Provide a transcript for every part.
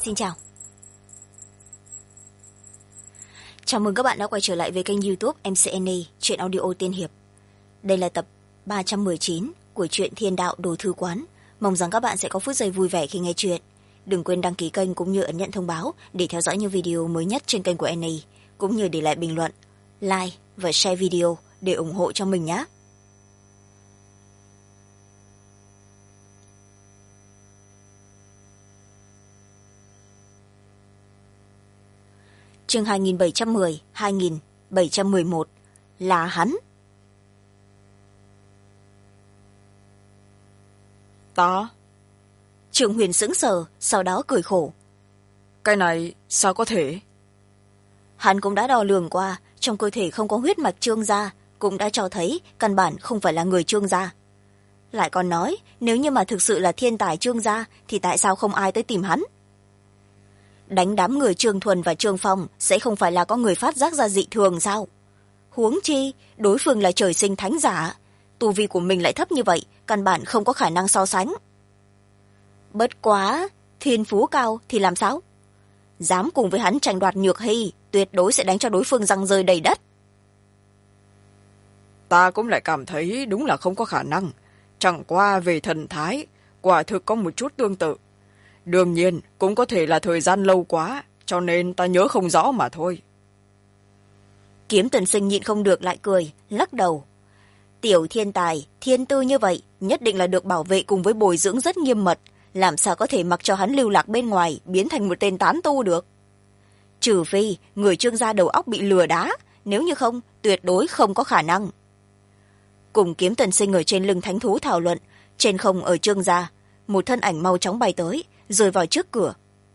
Xin chào. Chào mừng các bạn đã quay trở lại với kênh YouTube MCNA Truyện Audio Tiên Hiệp. Đây là tập 319 của truyện Thiên Đạo Đồ Thư Quán. Mong rằng các bạn sẽ có phút giây vui vẻ khi nghe chuyện. Đừng quên đăng ký kênh cũng như ấn nhận thông báo để theo dõi những video mới nhất trên kênh của NA, cũng như để lại bình luận, like và share video để ủng hộ cho mình nhé. Chương 2710, 2711 là hắn. Ta? Trương Huyền sững sờ, sau đó cười khổ. Cái này sao có thể? Hắn cũng đã đo lường qua, trong cơ thể không có huyết mạch Trương gia, cũng đã cho thấy căn bản không phải là người Trương gia. Lại còn nói, nếu như mà thực sự là thiên tài Trương gia, thì tại sao không ai tới tìm hắn? Đánh đám người Trương Thuần và Trương Phong sẽ không phải là có người phát giác ra dị thường sao? Huống chi, đối phương là trời sinh thánh giả, tu vi của mình lại thấp như vậy, căn bản không có khả năng so sánh. Bất quá, thiên phú cao thì làm sao? Dám cùng với hắn tranh đoạt nhược hy, tuyệt đối sẽ đánh cho đối phương răng rơi đầy đất. Ta cũng lại cảm thấy đúng là không có khả năng. Chẳng qua về thần thái, quả thực có một chút tương tự. Đương nhiên, cũng có thể là thời gian lâu quá, cho nên ta nhớ không rõ mà thôi. Kiếm Tần Sinh nhịn không được lại cười, lắc đầu. Tiểu thiên tài, thiên tư như vậy, nhất định là được bảo vệ cùng với bồi dưỡng rất nghiêm mật, làm sao có thể mặc cho hắn lưu lạc bên ngoài, biến thành một tên tán tu được. Trừ phi, người Trương gia đầu óc bị lừa đá, nếu như không, tuyệt đối không có khả năng. Cùng Kiếm Tần Sinh ở trên lưng thánh thú thảo luận, trên không ở Trương gia, một thân ảnh mau chóng bay tới, rơi vào trước cửa.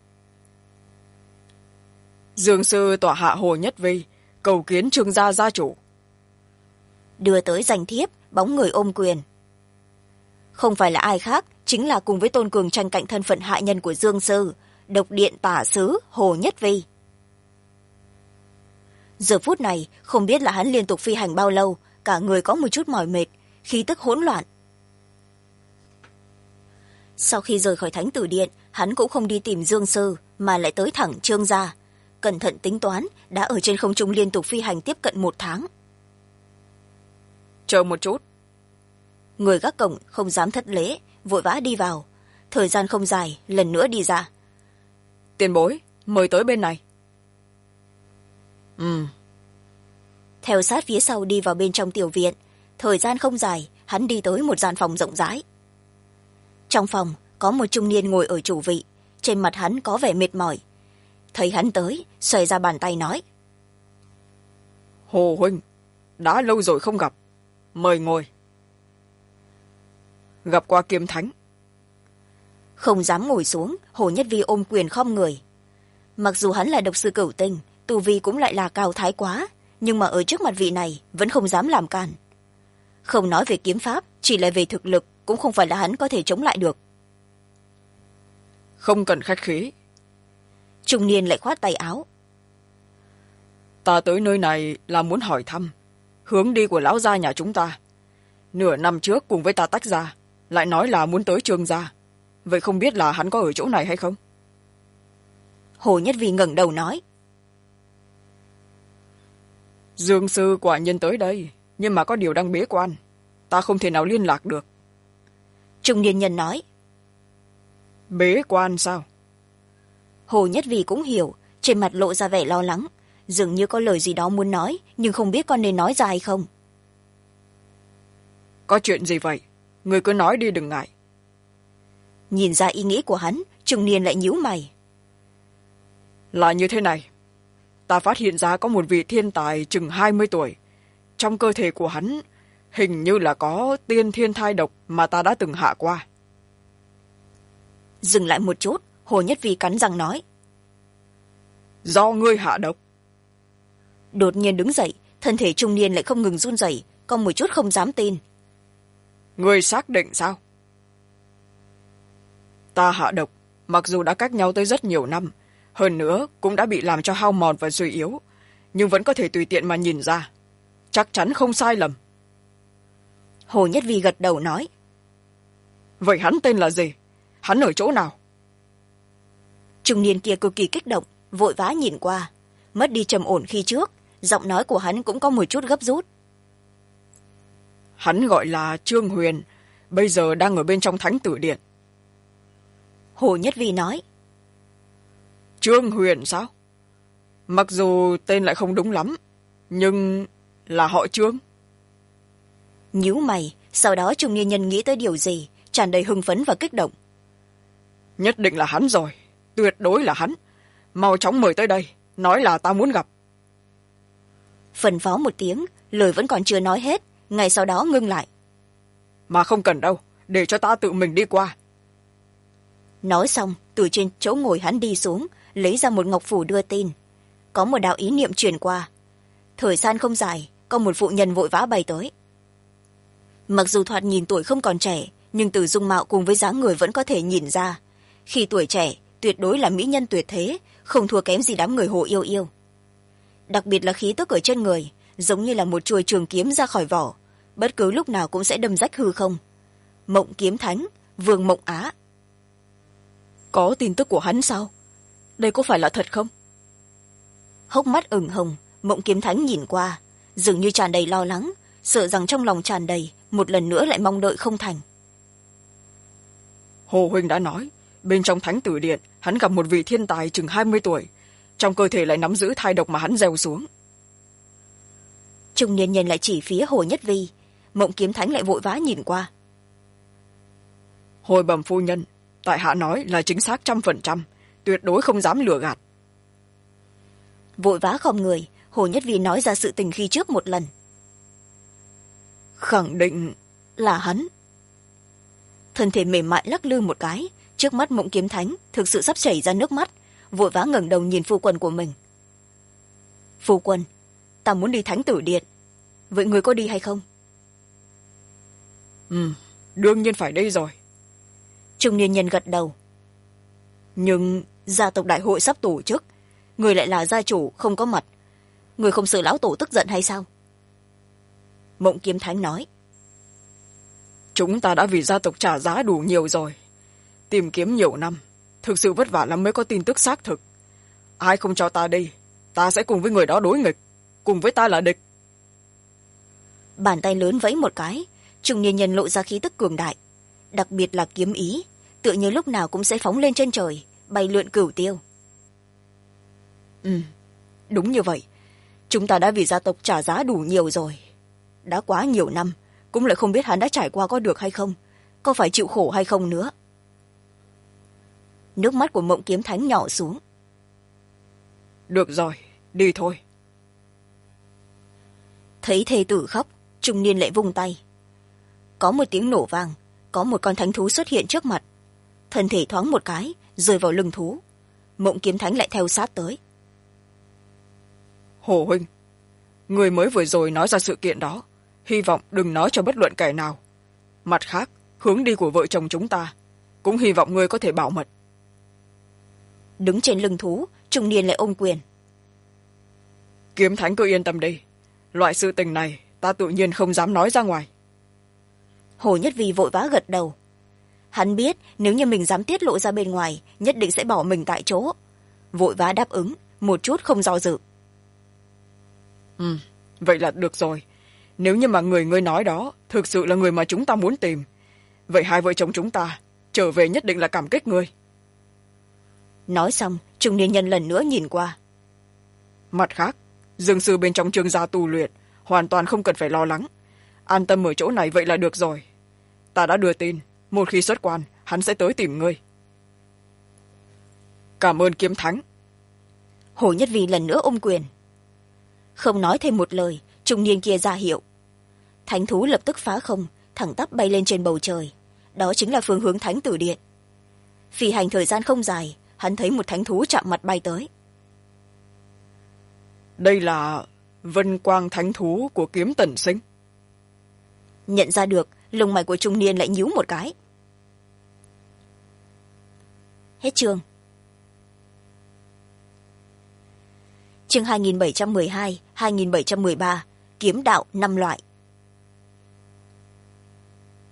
Dương sư tọa hạ Hồ Nhất Vi, cầu kiến Trương gia gia chủ. Đưa tới danh thiếp, bóng người ôm quyền. Không phải là ai khác, chính là cùng với Tôn Cường tranh cạnh thân phận hạ nhân của Dương sư, độc điện tả sứ Hồ Nhất Vi. Giờ phút này, không biết là hắn liên tục phi hành bao lâu, cả người có một chút mỏi mệt, khí tức hỗn loạn. Sau khi rời khỏi Thánh Tử Điện, hắn cũng không đi tìm Dương sư, mà lại tới thẳng Trương gia. Cẩn thận tính toán, đã ở trên không trung liên tục phi hành tiếp cận 1 tháng. Chờ một chút. Người gác cổng không dám thất lễ, vội vã đi vào. Thời gian không dài, lần nữa đi ra. Tiền bối, mời tới bên này. Theo sát phía sau đi vào bên trong tiểu viện. Thời gian không dài, hắn đi tới một gian phòng rộng rãi. Trong phòng, có một trung niên ngồi ở chủ vị. Trên mặt hắn có vẻ mệt mỏi. Thấy hắn tới, xoay ra bàn tay nói. Hồ huynh, đã lâu rồi không gặp. Mời ngồi. Gặp qua Kiếm Thánh. Không dám ngồi xuống, Hồ Nhất Vi ôm quyền khom người. Mặc dù hắn là độc sư cửu tinh, tu vi cũng lại là cao thái quá, nhưng mà ở trước mặt vị này vẫn không dám làm cản. Không nói về kiếm pháp, chỉ là về thực lực cũng không phải là hắn có thể chống lại được. Không cần khách khí. Trung niên lại khoát tay áo. Ta tới nơi này là muốn hỏi thăm hướng đi của lão gia nhà chúng ta. Nửa năm trước cùng với ta tách ra, lại nói là muốn tới Trương gia. Vậy không biết là hắn có ở chỗ này hay không? Hồ Nhất Vi ngẩng đầu nói. Dương sư quả nhiên tới đây, nhưng mà có điều đang bế quan, ta không thể nào liên lạc được. Trung niên nhân nói. Bế quan sao? Hồ Nhất Vi cũng hiểu, trên mặt lộ ra vẻ lo lắng, dường như có lời gì đó muốn nói, nhưng không biết con nên nói ra hay không. Có chuyện gì vậy? Người cứ nói đi, đừng ngại. Nhìn ra ý nghĩ của hắn, trung niên lại nhíu mày. Là như thế này, ta phát hiện ra có một vị thiên tài chừng 20 tuổi. Trong cơ thể của hắn hình như là có tiên thiên thai độc mà ta đã từng hạ qua. Dừng lại một chút, Hồ Nhất Vi cắn răng nói. Do ngươi hạ độc? Đột nhiên đứng dậy, thân thể trung niên lại không ngừng run rẩy, còn một chút không dám tin. Ngươi xác định sao? Ta hạ độc, mặc dù đã cách nhau tới rất nhiều năm, hơn nữa cũng đã bị làm cho hao mòn và suy yếu, nhưng vẫn có thể tùy tiện mà nhìn ra. Chắc chắn không sai lầm. Hồ Nhất Vi gật đầu nói. Vậy hắn tên là gì? Hắn ở chỗ nào? Trung niên kia cực kỳ kích động, vội vã nhìn qua, mất đi trầm ổn khi trước, giọng nói của hắn cũng có một chút gấp rút. Hắn gọi là Trương Huyền, bây giờ đang ở bên trong Thánh Tử Điện. Hồ Nhất Vi nói. Trương Huyền sao? Mặc dù tên lại không đúng lắm, nhưng là họ Trương. Nhíu mày, sau đó trung niên nhân nghĩ tới điều gì, tràn đầy hưng phấn và kích động. Nhất định là hắn rồi, tuyệt đối là hắn. Mau chóng mời tới đây, nói là ta muốn gặp. Phân phó một tiếng, lời vẫn còn chưa nói hết, ngay sau đó ngưng lại. Mà không cần đâu, để cho ta tự mình đi qua. Nói xong, từ trên chỗ ngồi hắn đi xuống, lấy ra một ngọc phù đưa tin. Có một đạo ý niệm truyền qua. Thời gian không dài, có một phụ nhân vội vã bay tới. Mặc dù thoạt nhìn tuổi không còn trẻ, nhưng từ dung mạo cùng với dáng người vẫn có thể nhìn ra. Khi tuổi trẻ, tuyệt đối là mỹ nhân tuyệt thế, không thua kém gì đám người Hồ Yêu Yêu. Đặc biệt là khí tức ở trên người, giống như là một chuôi trường kiếm ra khỏi vỏ, bất cứ lúc nào cũng sẽ đâm rách hư không. Mộng Kiếm Thánh, Vương Mộng Á. Có tin tức của hắn sao? Đây có phải là thật không? Hốc mắt ửng hồng, Mộng Kiếm Thánh nhìn qua, dường như tràn đầy lo lắng, sợ rằng trong lòng tràn đầy, một lần nữa lại mong đợi không thành. Hồ huynh đã nói, bên trong Thánh Tử Điện, hắn gặp một vị thiên tài chừng 20 tuổi, trong cơ thể lại nắm giữ thai độc mà hắn gieo xuống. Trung niên nhân lại chỉ phía Hồ Nhất Vi, Mộng Kiếm Thánh lại vội vã nhìn qua. Hồi bẩm phu nhân, tại hạ nói là chính xác 100%, tuyệt đối không dám lừa gạt. Vội vã khom người, Hồ Nhất Vi nói ra sự tình khi trước một lần. Khẳng định là hắn. Thân thể mềm mại lắc lư một cái, trước mắt Mộng Kiếm Thánh thực sự sắp chảy ra nước mắt, vội vã ngẩng đầu nhìn phu quân của mình. Phu quân, ta muốn đi Thánh Tử Điện, vậy người có đi hay không? Đương nhiên phải đi rồi. Trung niên nhân gật đầu. Nhưng gia tộc đại hội sắp tổ chức, người lại là gia chủ không có mặt, người không sợ lão tổ tức giận hay sao? Mộng Kiếm Thánh nói. Chúng ta đã vì gia tộc trả giá đủ nhiều rồi, tìm kiếm nhiều năm, thực sự vất vả lắm mới có tin tức xác thực. Ai không cho ta đi, ta sẽ cùng với người đó đối nghịch, cùng với ta là địch. Bàn tay lớn vẫy một cái, trung niên nhân lộ ra khí tức cường đại, đặc biệt là kiếm ý, tựa như lúc nào cũng sẽ phóng lên trên trời, bay lượn cửu tiêu. Đúng như vậy, chúng ta đã vì gia tộc trả giá đủ nhiều rồi. Đã quá nhiều năm, cũng lại không biết hắn đã trải qua có được hay không, có phải chịu khổ hay không nữa. Nước mắt của Mộng Kiếm Thánh nhỏ xuống. Được rồi, đi thôi. Thấy thê tử khóc, trung niên lại vung tay. Có một tiếng nổ vang, có một con thánh thú xuất hiện trước mặt. Thân thể thoáng một cái, rơi vào lưng thú. Mộng Kiếm Thánh lại theo sát tới. Hồ huynh, người mới vừa rồi nói ra sự kiện đó, hy vọng đừng nói cho bất luận kẻ nào. Mặt khác, hướng đi của vợ chồng chúng ta, cũng hy vọng người có thể bảo mật. Đứng trên lưng thú, trung niên lại ôm quyền. Kiếm Thánh cứ yên tâm đi, loại sự tình này ta tự nhiên không dám nói ra ngoài. Hồ Nhất Vi vội vã gật đầu. Hắn biết nếu như mình dám tiết lộ ra bên ngoài, nhất định sẽ bỏ mình tại chỗ. Vội vã đáp ứng, một chút không do dự. Vậy là được rồi. Nếu như mà người ngươi nói đó thực sự là người mà chúng ta muốn tìm, vậy hai vợ chồng chúng ta trở về nhất định là cảm kích ngươi. Nói xong, trung niên nhân lần nữa nhìn qua. Mặt khác, dương sư bên trong Trương gia tu luyện hoàn toàn không cần phải lo lắng, an tâm ở chỗ này vậy là được rồi. Ta đã đưa tin, một khi xuất quan hắn sẽ tới tìm ngươi. Cảm ơn Kiếm Thánh. Hồ Nhất Vi lần nữa ôm quyền. Không nói thêm một lời, trung niên kia ra hiệu. Thánh thú lập tức phá không, thẳng tắp bay lên trên bầu trời. Đó chính là phương hướng Thánh Tử Điện. Phi hành thời gian không dài, hắn thấy một thánh thú chạm mặt bay tới. Đây là Vân Quang Thánh Thú của Kiếm Tần Sinh. Nhận ra được, lông mày của trung niên lại nhíu một cái. Hết chương. Chương 2712, 2713, kiếm đạo 5 loại.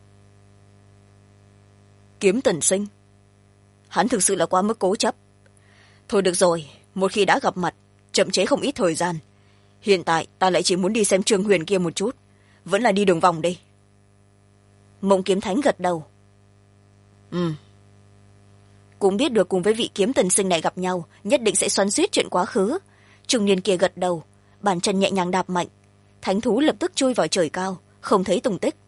Kiếm Tần Sinh. Hắn thực sự là quá mức cố chấp. thôi được rồi, một khi đã gặp mặt chậm chế không ít thời gian. Hiện tại ta lại chỉ muốn đi xem Trương Huyền kia một chút, vẫn là đi đường vòng đi. Mộng Kiếm Thánh gật đầu. Cũng biết được cùng với vị kiếm tần sinh này gặp nhau nhất định sẽ xoắn xuýt chuyện quá khứ. Trung niên kia gật đầu, bàn chân nhẹ nhàng đạp mạnh, thánh thú lập tức chui vào trời cao, không thấy tung tích.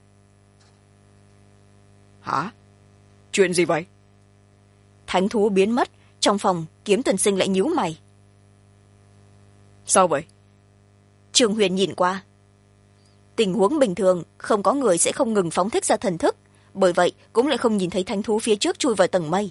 Hả? Chuyện gì vậy? Thánh thú biến mất, trong phòng kiếm tần sinh lại nhíu mày. Sao vậy? Trương Huyền nhìn qua. Tình huống bình thường không có người sẽ không ngừng phóng thích ra thần thức, bởi vậy cũng lại không nhìn thấy thánh thú phía trước chui vào tầng mây.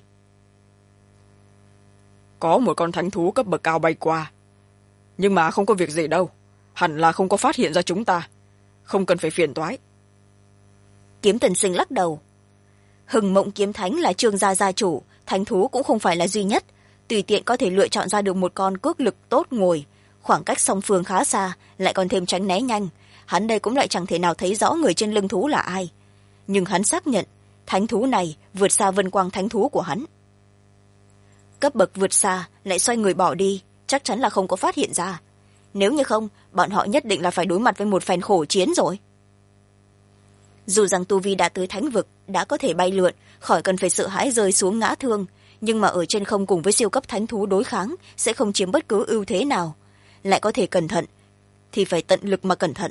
Có một con thánh thú cấp bậc cao bay qua, nhưng mà không có việc gì đâu, hẳn là không có phát hiện ra chúng ta, không cần phải phiền toái. Kiếm tần sinh lắc đầu. Hừng Mộng Kiếm Thánh là Trương gia gia chủ, thánh thú cũng không phải là duy nhất, tùy tiện có thể lựa chọn ra được một con cước lực tốt ngồi, khoảng cách song phương khá xa, lại còn thêm tránh né nhanh, hắn đây cũng lại chẳng thể nào thấy rõ người trên lưng thú là ai, nhưng hắn xác nhận thánh thú này vượt xa vân quang thánh thú của hắn. Cấp bậc vượt xa lại xoay người bỏ đi, chắc chắn là không có phát hiện ra, nếu như không bọn họ nhất định là phải đối mặt với một phen khổ chiến rồi. Dù rằng tu vi đã tới thánh vực, đã có thể bay lượn khỏi cần phải sợ hãi rơi xuống ngã thương, nhưng mà ở trên không cùng với siêu cấp thánh thú đối kháng sẽ không chiếm bất cứ ưu thế nào, lại có thể cẩn thận thì phải tận lực mà cẩn thận.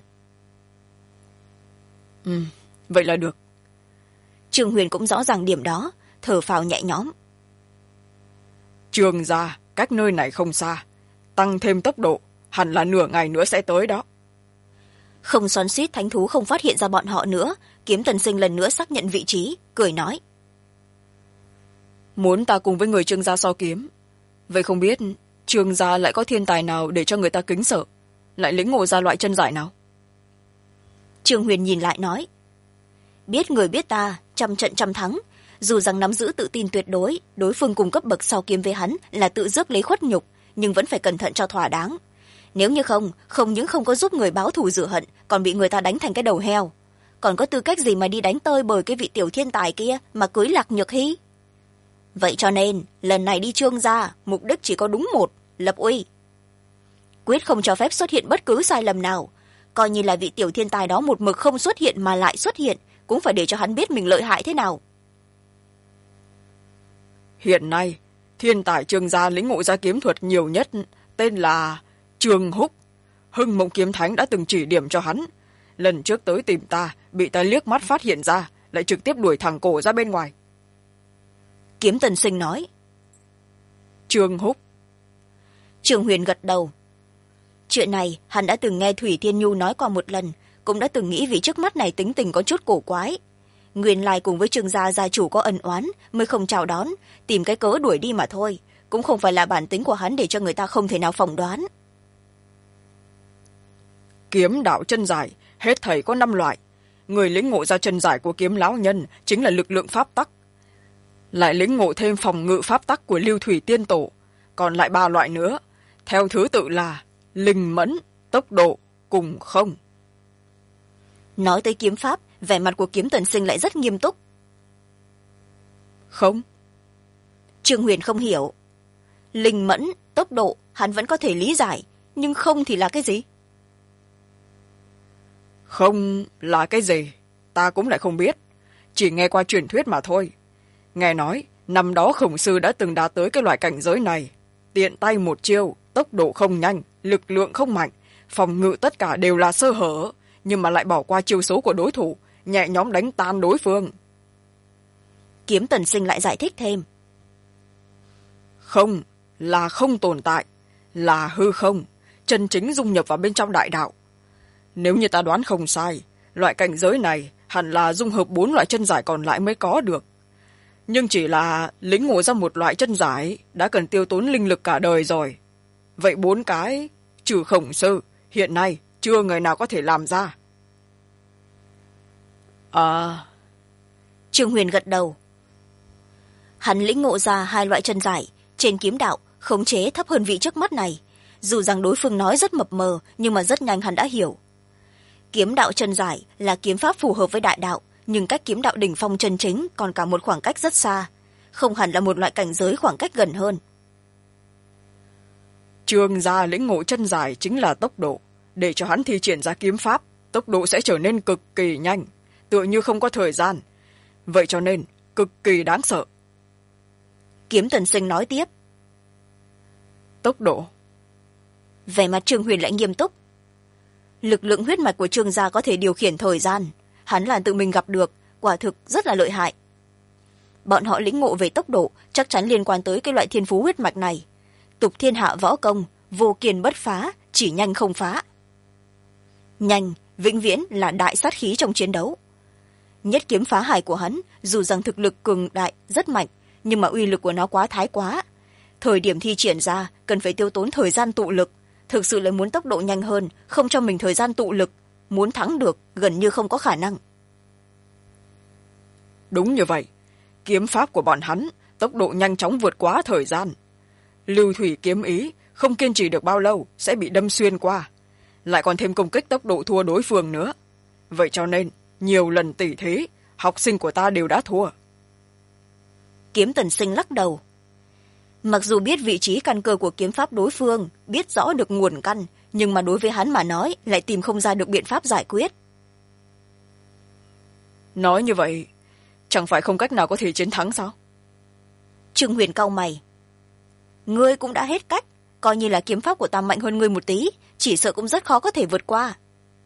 Vậy là được. Trương Huyền cũng rõ ràng điểm đó, thở phào nhẹ nhõm. Trương gia cách nơi này không xa, tăng thêm tốc độ hẳn là nửa ngày nữa sẽ tới đó. Không xoắn xuýt thánh thú không phát hiện ra bọn họ nữa, kiếm tần sinh lần nữa xác nhận vị trí, cười nói. Muốn ta cùng với người Trương gia so kiếm, vậy không biết Trương gia lại có thiên tài nào để cho người ta kính sợ, lại lĩnh ngộ ra loại chân giải nào? Trương Huyền nhìn lại nói. Biết người biết ta, trăm trận trăm thắng, dù rằng nắm giữ tự tin tuyệt đối, đối phương cùng cấp bậc so kiếm với hắn là tự rước lấy khuất nhục, nhưng vẫn phải cẩn thận cho thỏa đáng. Nếu như không những không có giúp người báo thù rửa hận, còn bị người ta đánh thành cái đầu heo, còn có tư cách gì mà đi đánh tơi bời cái vị tiểu thiên tài kia mà cưới Lạc Nhược Hy? Vậy cho nên lần này đi Trương gia mục đích chỉ có đúng một, lập uy, quyết không cho phép xuất hiện bất cứ sai lầm nào, coi như là vị tiểu thiên tài đó một mực không xuất hiện mà lại xuất hiện, cũng phải để cho hắn biết mình lợi hại thế nào. Hiện nay thiên tài Trương gia lĩnh ngộ ra kiếm thuật nhiều nhất tên là Trương Húc. Hưng Mộng Kiếm Thánh đã từng chỉ điểm cho hắn, lần trước tới tìm ta bị ta liếc mắt phát hiện ra, lại trực tiếp đuổi thẳng cổ ra bên ngoài. Kiếm tần sinh nói. Trương Húc. Trương Huyền gật đầu. Chuyện này hắn đã từng nghe Thủy Thiên Nhu nói qua một lần, cũng đã từng nghĩ vị trước mắt này tính tình có chút cổ quái. Nguyên lai cùng với Trương gia gia chủ có ân oán mới không chào đón, tìm cái cớ đuổi đi mà thôi, cũng không phải là bản tính của hắn để cho người ta không thể nào phỏng đoán. Kiếm đạo chân giải hết thảy có 5 loại, người lĩnh ngộ ra chân giải của Kiếm lão nhân chính là lực lượng pháp tắc, lại lĩnh ngộ thêm phòng ngự pháp tắc của Lưu Thủy Tiên Tổ, còn lại 3 loại nữa, theo thứ tự là linh mẫn, tốc độ cùng không. Nói tới kiếm pháp, vẻ mặt của kiếm tần sinh lại rất nghiêm túc. Không. Trương Huyền không hiểu. Linh mẫn, tốc độ hắn vẫn có thể lý giải, nhưng không thì là cái gì? Không là cái gì ta cũng lại không biết, chỉ nghe qua truyền thuyết mà thôi. Nghe nói năm đó Khổng sư đã từng đạt tới cái loại cảnh giới này, tiện tay một chiêu, tốc độ không nhanh, lực lượng không mạnh, phòng ngự tất cả đều là sơ hở, nhưng mà lại bỏ qua chiêu số của đối thủ, nhẹ nhõm đánh tan đối phương. Kiếm tần sinh lại giải thích thêm. Không là không tồn tại, là hư không, chân chính dung nhập vào bên trong đại đạo. Nếu như ta đoán không sai, loại cảnh giới này hẳn là dung hợp 4 loại chân giải còn lại mới có được. Nhưng chỉ là lĩnh ngộ ra một loại chân giải đã cần tiêu tốn linh lực cả đời rồi. Vậy 4 cái, trừ Khổng sư, hiện nay chưa người nào có thể làm ra. Trương Huyền gật đầu. Hắn lĩnh ngộ ra 2 loại chân giải, trên kiếm đạo, khống chế thấp hơn vị trước mắt này. Dù rằng đối phương nói rất mập mờ, nhưng mà rất nhanh hắn đã hiểu. Kiếm đạo chân giải là kiếm pháp phù hợp với đại đạo, nhưng cách kiếm đạo đỉnh phong chân chính còn cả một khoảng cách rất xa, không hẳn là một loại cảnh giới khoảng cách gần hơn. Trương gia lĩnh ngộ chân giải chính là tốc độ. Để cho hắn thi triển ra kiếm pháp, tốc độ sẽ trở nên cực kỳ nhanh, tựa như không có thời gian. Vậy cho nên cực kỳ đáng sợ. Kiếm Tần Sinh nói tiếp. Tốc độ. Vẻ mặt Trương Huyền lại nghiêm túc. Lực lượng huyết mạch của Trương gia có thể điều khiển thời gian, hắn là tự mình gặp được, quả thực rất là lợi hại. Bọn họ lĩnh ngộ về tốc độ chắc chắn liên quan tới cái loại thiên phú huyết mạch này. Tục thiên hạ võ công, vô kiên bất phá, chỉ nhanh không phá. Nhanh vĩnh viễn là đại sát khí trong chiến đấu. Nhất kiếm phá hải của hắn dù rằng thực lực cường đại rất mạnh, nhưng mà uy lực của nó quá thái quá. Thời điểm thi triển ra cần phải tiêu tốn thời gian tụ lực, thực sự lại muốn tốc độ nhanh hơn, không cho mình thời gian tụ lực, muốn thắng được gần như không có khả năng. Đúng như vậy, kiếm pháp của bọn hắn tốc độ nhanh chóng vượt quá thời gian. Lưu thủy kiếm ý không kiên trì được bao lâu sẽ bị đâm xuyên qua, lại còn thêm công kích tốc độ thua đối phương nữa. Vậy cho nên nhiều lần tỉ thí, học sinh của ta đều đã thua. Kiếm Tần Sinh lắc đầu. Mặc dù biết vị trí căn cơ của kiếm pháp đối phương, biết rõ được nguồn căn, nhưng mà đối với hắn mà nói lại tìm không ra được biện pháp giải quyết. Nói như vậy, chẳng phải không cách nào có thể chiến thắng sao? Trương Huyền cau mày. Ngươi cũng đã hết cách, coi như là kiếm pháp của ta mạnh hơn ngươi một tí, chỉ sợ cũng rất khó có thể vượt qua.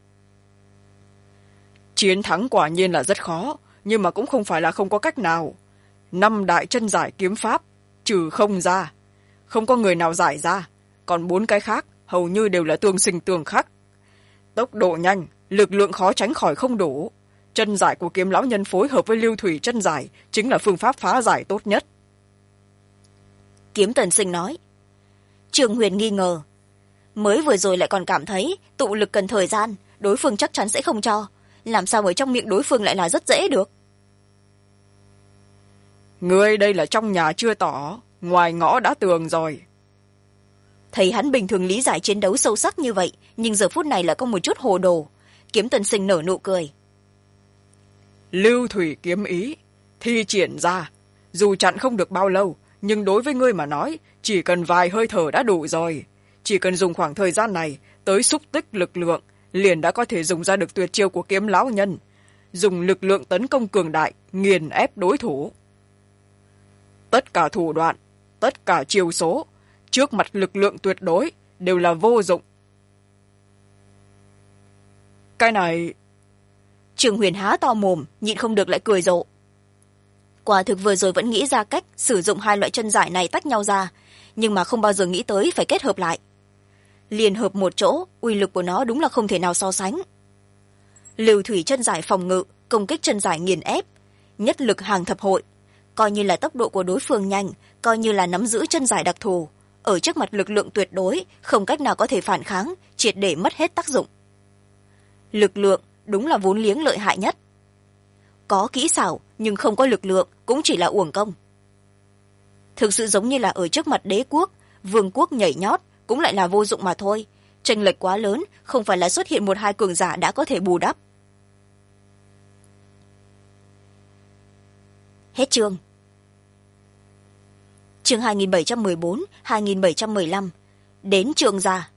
Chiến thắng quả nhiên là rất khó, nhưng mà cũng không phải là không có cách nào. 5 đại chân giải kiếm pháp, trừ không ra, không có người nào giải ra, còn 4 cái khác hầu như đều là tương sinh tương khắc. Tốc độ nhanh, lực lượng khó tránh khỏi không đủ. Chân giải của Kiếm lão nhân phối hợp với lưu thủy chân giải chính là phương pháp phá giải tốt nhất. Kiếm Tần Sinh nói. Trương Huyền nghi ngờ. Mới vừa rồi lại còn cảm thấy tụ lực cần thời gian, đối phương chắc chắn sẽ không cho. Làm sao ở trong miệng đối phương lại là rất dễ được? Ngươi đây là trong nhà chưa tỏ, ngoài ngõ đã tường rồi. Thấy hắn bình thường lý giải chiến đấu sâu sắc như vậy, nhưng giờ phút này là có một chút hồ đồ. Kiếm Tần Sinh nở nụ cười. Lưu thủy kiếm ý thi triển ra, dù chặn không được bao lâu, nhưng đối với ngươi mà nói chỉ cần vài hơi thở đã đủ rồi. Chỉ cần dùng khoảng thời gian này tới xúc tích lực lượng, liền đã có thể dùng ra được tuyệt chiêu của Kiếm lão nhân, dùng lực lượng tấn công cường đại nghiền ép đối thủ. Tất cả thủ đoạn, tất cả chiêu số trước mặt lực lượng tuyệt đối đều là vô dụng. Cái này... Trương Huyền há to mồm, nhịn không được lại cười rộ. Quả thực vừa rồi vẫn nghĩ ra cách sử dụng hai loại chân giải này tách nhau ra, nhưng mà không bao giờ nghĩ tới phải kết hợp lại. Liên hợp một chỗ, uy lực của nó đúng là không thể nào so sánh. Lưu thủy chân giải phòng ngự, công kích chân giải nghiền ép, nhất lực hàng thập hội, coi như là tốc độ của đối phương nhanh, coi như là nắm giữ chân giải đặc thù, ở trước mặt lực lượng tuyệt đối không cách nào có thể phản kháng, triệt để mất hết tác dụng. Lực lượng đúng là vốn liếng lợi hại nhất. Có kỹ xảo nhưng không có lực lượng cũng chỉ là uổng công. Thực sự giống như là ở trước mặt đế quốc, vương quốc nhảy nhót cũng lại là vô dụng mà thôi. Chênh lệch quá lớn, không phải là xuất hiện một hai cường giả đã có thể bù đắp. Hết chương. Chương 2714, 2715. Đến Trương gia.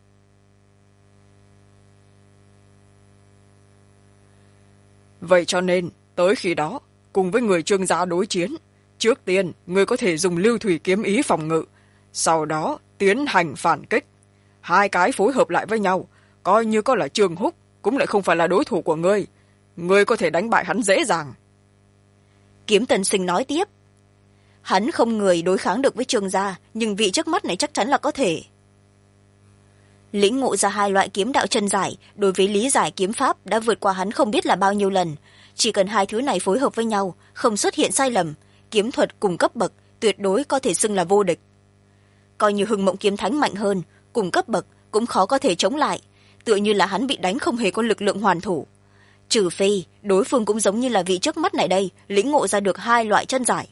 Vậy cho nên, tới khi đó, cùng với người Trương gia đối chiến, trước tiên người có thể dùng lưu thủy kiếm ý phòng ngự, sau đó tiến hành phản kích. Hai cái phối hợp lại với nhau, coi như có là Trương Húc cũng lại không phải là đối thủ của ngươi. Ngươi có thể đánh bại hắn dễ dàng. Kiếm Tần Sinh nói tiếp. Hắn không người đối kháng được với Trương gia, nhưng vị trước mắt này chắc chắn là có thể. Lĩnh ngộ ra hai loại kiếm đạo chân giải, đối với lý giải kiếm pháp đã vượt qua hắn không biết là bao nhiêu lần. Chỉ cần hai thứ này phối hợp với nhau, không xuất hiện sai lầm, kiếm thuật cùng cấp bậc tuyệt đối có thể xưng là vô địch. Coi như Hưng Mộng kiếm thánh mạnh hơn, cùng cấp bậc cũng khó có thể chống lại, tựa như là hắn bị đánh không hề có lực lượng hoàn thủ. Trừ phi đối phương cũng giống như là vị trước mắt này đây, lĩnh ngộ ra được hai loại chân giải.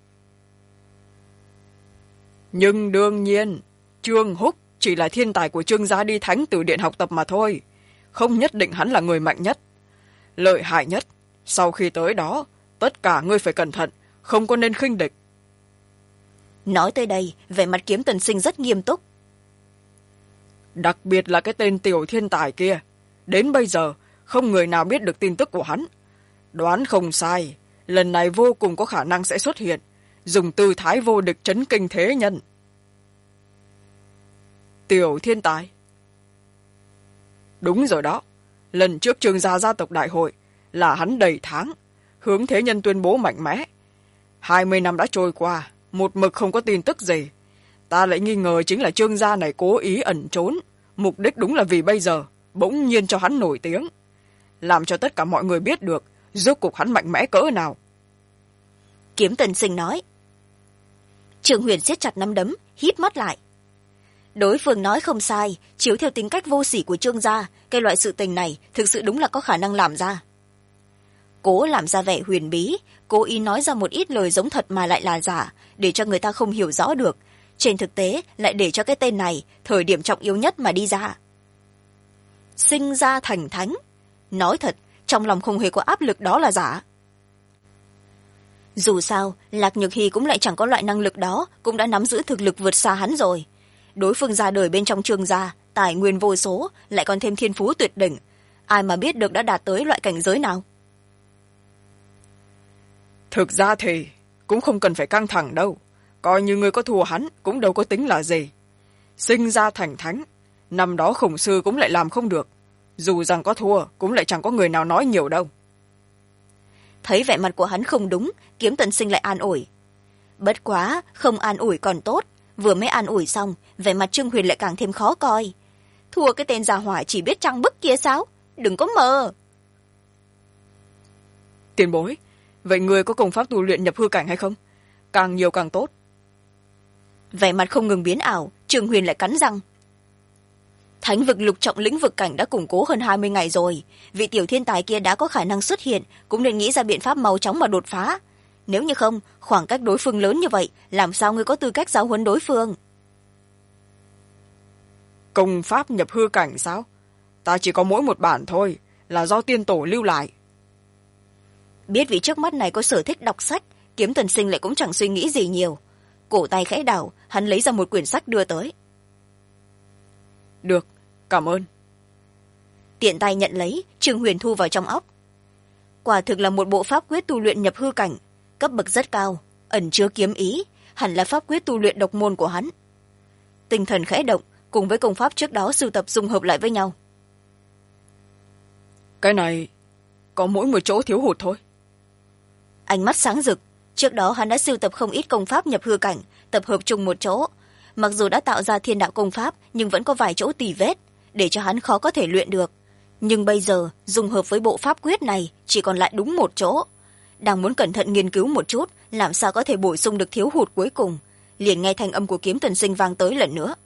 Nhưng đương nhiên, Trương Húc chỉ là thiên tài của Trương gia đi Thánh Tử Điện học tập mà thôi, không nhất định hắn là người mạnh nhất, lợi hại nhất. Sau khi tới đó, tất cả ngươi phải cẩn thận, không có nên khinh địch. Nói tới đây, vẻ mặt Kiếm Tần Sinh rất nghiêm túc. đặc biệt là cái tên Tiểu Thiên Tài kia. Đến bây giờ không người nào biết được tin tức của hắn. Đoán không sai, lần này vô cùng có khả năng sẽ xuất hiện, dùng tư thái vô địch chấn kinh thế nhân. Tiểu Thiên Tài? Đúng rồi đó, lần trước Trương gia gia tộc đại hội là hắn đầy tháng hướng thế nhân tuyên bố mạnh mẽ. 20 năm đã trôi qua, một mực không có tin tức gì. Ta lại nghi ngờ chính là Trương gia này cố ý ẩn trốn, mục đích đúng là vì bây giờ bỗng nhiên cho hắn nổi tiếng, làm cho tất cả mọi người biết được rốt cuộc hắn mạnh mẽ cỡ nào. Kiếm Tần Sinh nói. Trương Huyền siết chặt nắm đấm, híp mắt lại. Đối phương nói không sai, chiếu theo tính cách vô sỉ của Trương gia, cái loại sự tình này thực sự đúng là có khả năng làm ra. Cố làm ra vẻ huyền bí, cố ý nói ra một ít lời giống thật mà lại là giả, để cho người ta không hiểu rõ được. Trên thực tế lại để cho cái tên này thời điểm trọng yếu nhất mà đi ra. Sinh ra thành thánh. Nói thật, trong lòng không hề có áp lực đó là giả. Dù sao, Lạc Nhược Hy cũng lại chẳng có loại năng lực đó, cũng đã nắm giữ thực lực vượt xa hắn rồi. Đối phương ra đời bên trong Trương gia, tài nguyên vô số, lại còn thêm thiên phú tuyệt đỉnh. Ai mà biết được đã đạt tới loại cảnh giới nào? Thực ra thì cũng không cần phải căng thẳng đâu. Coi như người có thua hắn cũng đâu có tính là gì. Sinh ra thành thánh, năm đó Khổng Sư cũng lại làm không được. Dù rằng có thua cũng lại chẳng có người nào nói nhiều đâu. Thấy vẻ mặt của hắn không đúng, Kiếm Tần Sinh lại an ủi. Bất quá, không an ủi còn tốt. Vừa mới an ủi xong, vẻ mặt Trương Huyền lại càng thêm khó coi. Thua cái tên già hỏa chỉ biết trăng bức kia sao? Đừng có mơ. Tiền bối, vậy người có công pháp tu luyện nhập hư cảnh hay không? Càng nhiều càng tốt. Vẻ mặt không ngừng biến ảo, Trương Huyền lại cắn răng. Thánh vực lục trọng lĩnh vực cảnh đã củng cố hơn 20 ngày rồi. Vị tiểu thiên tài kia đã có khả năng xuất hiện, cũng nên nghĩ ra biện pháp mau chóng mà đột phá. Nếu như không, khoảng cách đối phương lớn như vậy, làm sao ngươi có tư cách giáo huấn đối phương? Công pháp nhập hư cảnh sao? Ta chỉ có mỗi một bản thôi, là do tiên tổ lưu lại. Biết vị trước mắt này có sở thích đọc sách, Kiếm Tần Sinh lại cũng chẳng suy nghĩ gì nhiều. Cổ tay khẽ đảo, hắn lấy ra một quyển sách đưa tới. Được, cảm ơn. Tiện tay nhận lấy, Trương Huyền thu vào trong óc. Quả thực là một bộ pháp quyết tu luyện nhập hư cảnh, cấp bậc rất cao, ẩn chứa kiếm ý, hẳn là pháp quyết tu luyện độc môn của hắn. Tinh thần khẽ động, cùng với công pháp trước đó sưu tập dung hợp lại với nhau. Cái này có mỗi một chỗ thiếu hụt thôi. Ánh mắt sáng rực, trước đó hắn đã sưu tập không ít công pháp nhập hư cảnh, tập hợp chung một chỗ. Mặc dù đã tạo ra thiên đạo công pháp, nhưng vẫn có vài chỗ tì vết, để cho hắn khó có thể luyện được. Nhưng bây giờ, dùng hợp với bộ pháp quyết này, chỉ còn lại đúng một chỗ. Đang muốn cẩn thận nghiên cứu một chút, làm sao có thể bổ sung được thiếu hụt cuối cùng. Liền nghe thanh âm của Kiếm Tần Sinh vang tới lần nữa.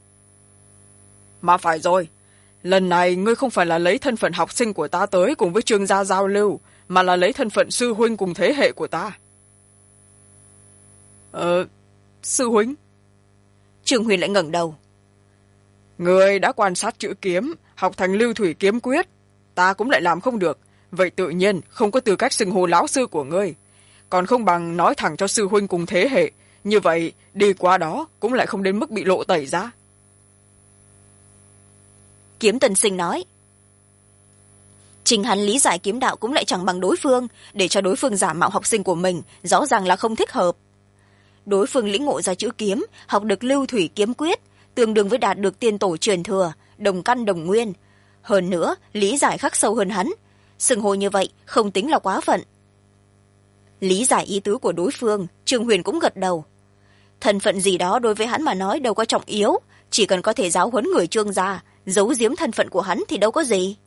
Mà phải rồi, lần này ngươi không phải là lấy thân phận học sinh của ta tới cùng với Trương gia giao lưu, mà là lấy thân phận sư huynh cùng thế hệ của ta. Sư huynh? Trương Huyền lại ngẩng đầu. Ngươi đã quan sát chữ kiếm, học thành lưu thủy kiếm quyết, ta cũng lại làm không được, vậy tự nhiên không có tư cách xưng hô lão sư của ngươi. Còn không bằng nói thẳng cho sư huynh cùng thế hệ, như vậy đi qua đó cũng lại không đến mức bị lộ tẩy ra. Kiếm Tần Sinh nói. Trình hắn lý giải kiếm đạo cũng lại chẳng bằng đối phương, để cho đối phương giả mạo học sinh của mình, rõ ràng là không thích hợp. Đối phương lĩnh ngộ ra chữ kiếm, học được lưu thủy kiếm quyết, tương đương với đạt được tiên tổ truyền thừa, đồng căn đồng nguyên. Hơn nữa, lý giải khắc sâu hơn hắn. Xưng hô như vậy không tính là quá phận. Lý giải ý tứ của đối phương, Trương Huyền cũng gật đầu. Thân phận gì đó đối với hắn mà nói đâu có trọng yếu, chỉ cần có thể giáo huấn người Trương gia, giấu giếm thân phận của hắn thì đâu có gì.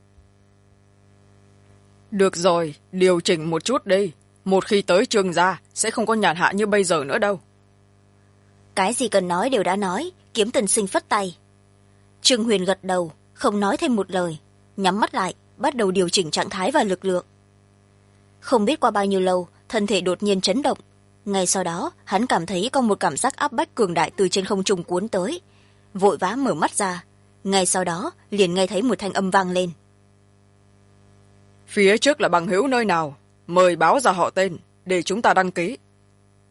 Được rồi, điều chỉnh một chút đi. Một khi tới Trương gia, sẽ không có nhàn hạ như bây giờ nữa đâu. Cái gì cần nói đều đã nói, Kiếm Tần Sinh phất tay. Trương Huyền gật đầu, không nói thêm một lời, nhắm mắt lại, bắt đầu điều chỉnh trạng thái và lực lượng. Không biết qua bao nhiêu lâu, thân thể đột nhiên chấn động. Ngay sau đó, hắn cảm thấy có một cảm giác áp bách cường đại từ trên không trung cuốn tới. Vội vã mở mắt ra. Ngay sau đó, liền nghe thấy một thanh âm vang lên. Phía trước là bằng hữu nơi nào? Mời báo ra họ tên, để chúng ta đăng ký.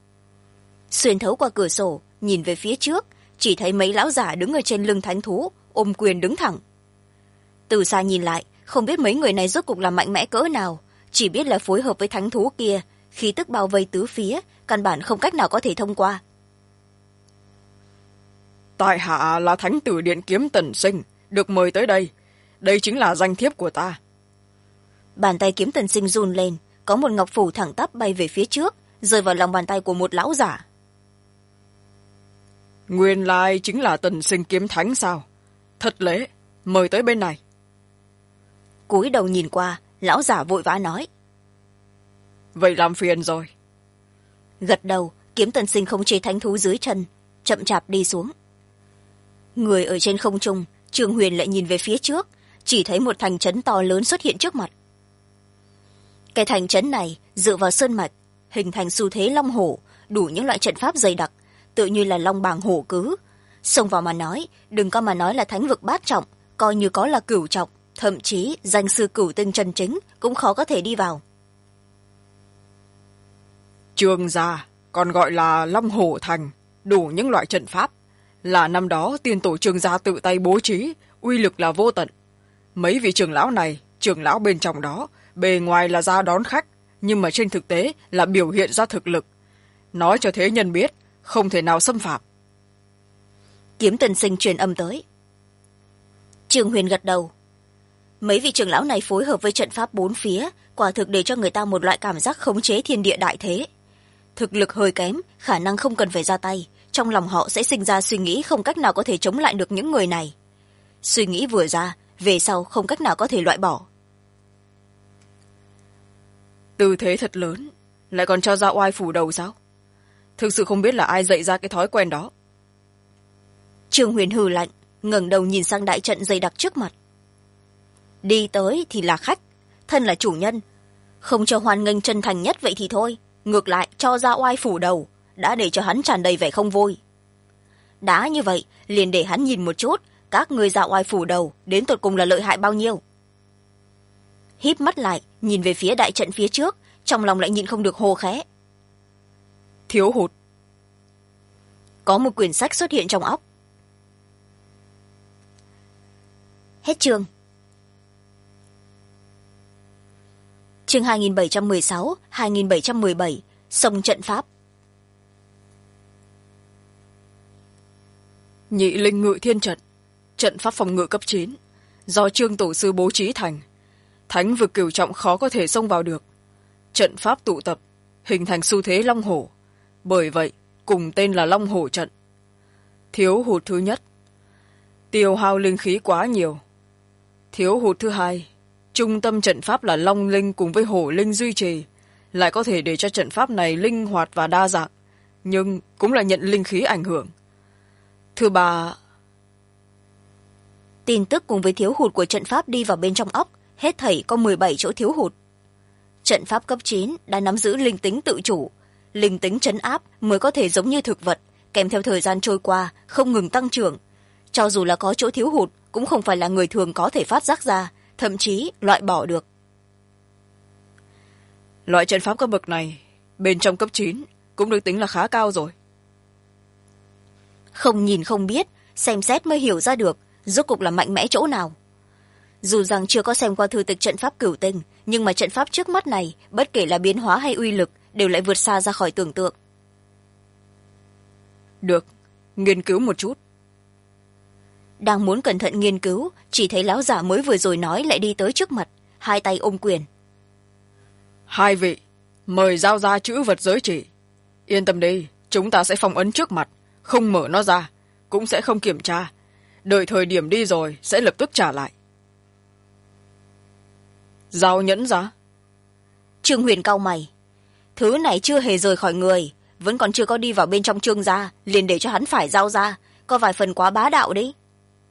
Xuyên thấu qua cửa sổ, nhìn về phía trước, chỉ thấy mấy lão giả đứng ở trên lưng thánh thú, ôm quyền đứng thẳng. Từ xa nhìn lại, không biết mấy người này rốt cuộc là mạnh mẽ cỡ nào, chỉ biết là phối hợp với thánh thú kia, khí tức bao vây tứ phía, căn bản không cách nào có thể thông qua. Tại hạ là thánh tử điện kiếm Tần Sinh, được mời tới đây. Đây chính là danh thiếp của ta. Bàn tay kiếm Tần Sinh run lên, có một ngọc phủ thẳng tắp bay về phía trước, rơi vào lòng bàn tay của một lão giả. Nguyên lai chính là Tần Sinh kiếm thánh sao? Thật lễ, mời tới bên này. Cúi đầu nhìn qua, lão giả vội vã nói. Vậy làm phiền rồi. Gật đầu, kiếm Tần Sinh không chế thánh thú dưới chân, chậm chạp đi xuống. Người ở trên không trung, Trương Huyền lại nhìn về phía trước, chỉ thấy một thành trấn to lớn xuất hiện trước mặt. Cái thành trấn này dựa vào sơn mạch, hình thành xu thế long hổ, đủ những loại trận pháp dày đặc, tự như là long bàng hổ cứ. Xông vào mà nói, đừng có mà nói là thánh vực bát trọng, coi như có là cửu trọng, thậm chí danh sư cửu tinh chân chính cũng khó có thể đi vào. Trương gia, còn gọi là Long Hổ Thành, đủ những loại trận pháp, là năm đó tiên tổ Trương gia tự tay bố trí, uy lực là vô tận. Mấy vị trưởng lão này, trưởng lão bên trong đó, bề ngoài là ra đón khách, nhưng mà trên thực tế là biểu hiện ra thực lực. Nói cho thế nhân biết, không thể nào xâm phạm. Kiếm Tần Sinh truyền âm tới. Trương Huyền gật đầu. Mấy vị trưởng lão này phối hợp với trận pháp bốn phía, quả thực để cho người ta một loại cảm giác khống chế thiên địa đại thế. Thực lực hơi kém, khả năng không cần phải ra tay, trong lòng họ sẽ sinh ra suy nghĩ không cách nào có thể chống lại được những người này. Suy nghĩ vừa ra, về sau không cách nào có thể loại bỏ. Tư thế thật lớn, lại còn cho ra oai phủ đầu sao? Thực sự không biết là ai dạy ra cái thói quen đó. Trương Huyền hừ lạnh, ngẩng đầu nhìn sang đại trận dày đặc trước mặt. Đi tới thì là khách, thân là chủ nhân, không cho hoan nghênh chân thành nhất vậy thì thôi, ngược lại cho ra oai phủ đầu, đã để cho hắn tràn đầy vẻ không vui. Đã như vậy, liền để hắn nhìn một chút, các ngươi ra oai phủ đầu đến tột cùng là lợi hại bao nhiêu. Híp mắt lại, nhìn về phía đại trận phía trước, trong lòng lại nhịn không được hô khẽ. Thiếu hụt. Có một quyển sách xuất hiện trong óc. Hết chương. Chương 2716, 2717, sông trận pháp. Nhị linh ngự thiên trận, trận pháp phòng ngự cấp 9, do Trương tổ sư bố trí thành. Thánh vực cửu trọng khó có thể xông vào được. Trận pháp tụ tập, hình thành xu thế long hổ. Bởi vậy, cùng tên là Long Hổ trận. Thiếu hụt thứ nhất, tiêu hao linh khí quá nhiều. Thiếu hụt thứ hai, trung tâm trận pháp là long linh cùng với hổ linh duy trì, lại có thể để cho trận pháp này linh hoạt và đa dạng, nhưng cũng là nhận linh khí ảnh hưởng. Thứ ba, tin tức cùng với thiếu hụt của trận pháp đi vào bên trong óc, hết thảy có 17 chỗ thiếu hụt. Trận pháp cấp 9 đã nắm giữ linh tính tự chủ, linh tính trấn áp mới có thể giống như thực vật, kèm theo thời gian trôi qua không ngừng tăng trưởng. Cho dù là có chỗ thiếu hụt cũng không phải là người thường có thể phát giác ra, thậm chí loại bỏ được. Loại trận pháp cấp bậc này bên trong cấp 9 cũng được tính là khá cao rồi. Không nhìn không biết, xem xét mới hiểu ra được rốt cục là mạnh mẽ chỗ nào. Dù rằng chưa có xem qua thư tịch trận pháp cửu tinh, nhưng mà trận pháp trước mắt này, bất kể là biến hóa hay uy lực, đều lại vượt xa ra khỏi tưởng tượng. Được, nghiên cứu một chút. Đang muốn cẩn thận nghiên cứu, chỉ thấy lão giả mới vừa rồi nói lại đi tới trước mặt, hai tay ôm quyền. Hai vị, mời giao ra chữ vật giới chỉ. Yên tâm đi, chúng ta sẽ phong ấn trước mặt, không mở nó ra, cũng sẽ không kiểm tra. Đợi thời điểm đi rồi sẽ lập tức trả lại. Giao nhẫn ra. Trương Huyền cau mày. Thứ này chưa hề rời khỏi người, vẫn còn chưa có đi vào bên trong Trương gia, liền để cho hắn phải giao ra, có vài phần quá bá đạo đấy.